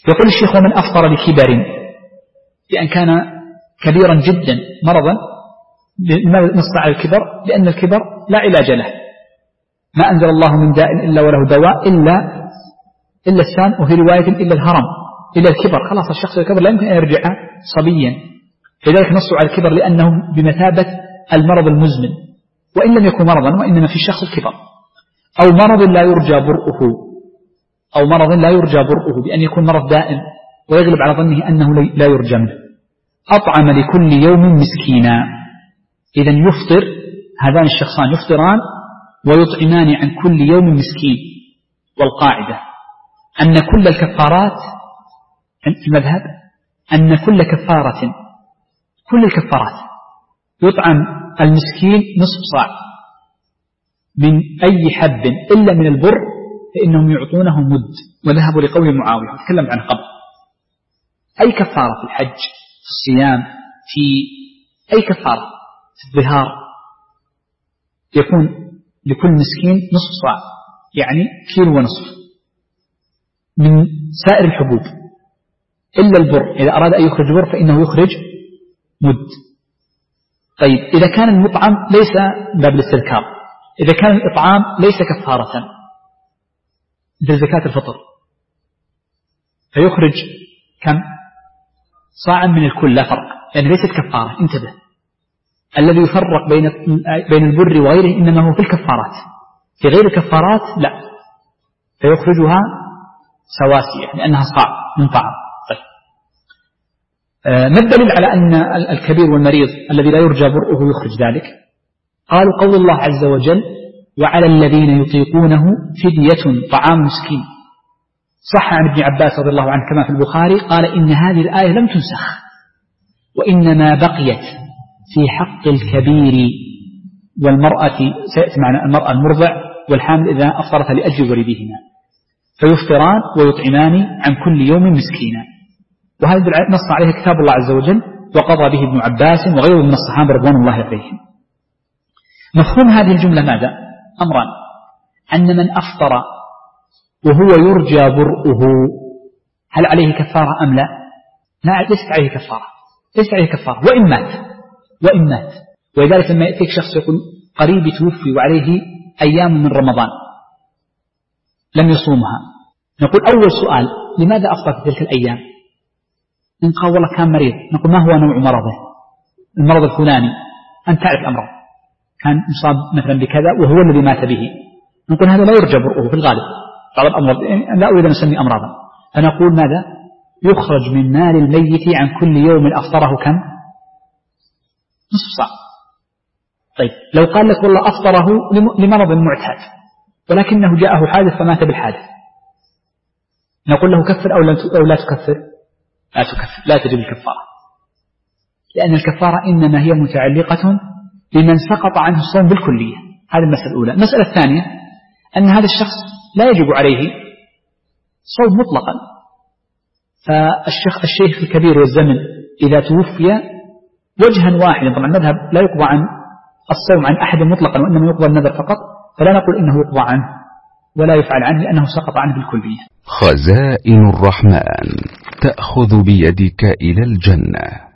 يقول الشيخ: ومن أفطر لكبر، بأن كان كبيرا جدا مرضا. لماذا نص على الكبر؟ لأن الكبر لا علاج له، ما أنزل الله من داء إلا وله دواء إلا السام، وفي رواية إلا الهرم، إلا الكبر. خلاص الشخص الكبر لا يمكن أن يرجع صبيا، لذلك نصوا على الكبر لأنه بمثابة المرض المزمن، وإن لم يكن مرضا وإنما في الشخص الكبر. أو مرض لا يرجى برؤه، بأن يكون مرض دائم ويغلب على ظنه أنه لا يرجى منه. أطعم لكل يوم مسكينا. إذن يفطر هذان الشخصان، يفطران ويطعمان عن كل يوم مسكين. والقاعدة أن كل الكفارات في المذهب أن كل الكفارات يطعم المسكين نصف صاع من أي حب إلا من البر، فإنهم يعطونه مد، وذهبوا لقول معاوية وتكلم عن قبل. أي كفارة في الحج، في الصيام، في أي كفارة، في الظهار، يكون لكل مسكين نصف صاع، يعني كيلو ونصف من سائر الحبوب إلا البر. إذا أراد أن يخرج بر فإنه يخرج مد. طيب إذا كان المطعم ليس باب الاستذكار، إذا كان الإطعام ليس كفارة مثل زكاة الفطر، فيخرج كم؟ صاعا من الكل لا فرق، يعني ليست كفارة. انتبه، الذي يفرق بين البر وغيره إنما هو في الكفارات، في غير الكفارات لا، فيخرجها سواسية لأنها صاع من طعام. طيب ما الدليل على أن الكبير والمريض الذي لا يرجى برؤه يخرج ذلك؟ قالوا: قول الله عز وجل: وعلى الذين يطيقونه فدية طعام مسكين. صح عن ابن عباس رضي الله عنه كما في البخاري قال: إن هذه الآية لم تنسخ، وإنما بقيت في حق الكبير والمرأة، سيأتي معنا المرأة المرضع والحامل إذا أفطرت لأجل ولدهما، فيفطران ويطعمان عن كل يوم مسكينا. وهذا نص عليه كتاب الله عز وجل، وقضى به ابن عباس وغيره من الصحابة رضوان الله عليهم. مفهوم هذه الجملة ماذا؟ أمران: أن من أفطر وهو يرجى برؤه هل عليه كفارة أم لا؟ لا، ليست عليه كفارة، وإن مات. ولذلك لما يأتيك شخص يقول قريب توفي وعليه أيام من رمضان لم يصومها، نقول: أول سؤال: لماذا أفطر في تلك الأيام؟ إن قال: والله كان مريض. نقول: ما هو نوع مرضه؟ المرض الفلاني، أنت تعرف الأمراض، كان مصاب مثلا بكذا وهو الذي مات به. نقول: هذا لا يرجى برؤه في الغالب، بعض الأمراض لا أريد أن أسمي أمراضا. فنقول: ماذا؟ يخرج من مال الميت عن كل يوم أفطره كم؟ نصف صاع. طيب لو قال لك: والله أفطره لمرض معتاد ولكنه جاءه حادث فمات بالحادث، نقول له: كفر أو لا تكفر؟ لا تكفر، لا تجب الكفارة، لأن الكفارة إنما هي متعلقة بمن سقط عنه الصوم بالكلية. هذه المسألة الأولى. المسألة الثانية أن هذا الشخص لا يجب عليه صوم مطلقا، فالشيخ الكبير والزمن إذا توفي وجها واحدا، طبعا المذهب لا يقضى عن الصوم عن أحد مطلقا وإنما يقضى النذر فقط، فلا نقول إنه يقضى عنه ولا يفعل عنه لأنه سقط عنه بالكلية. خزائن الرحمن تأخذ بيدك إلى الجنة.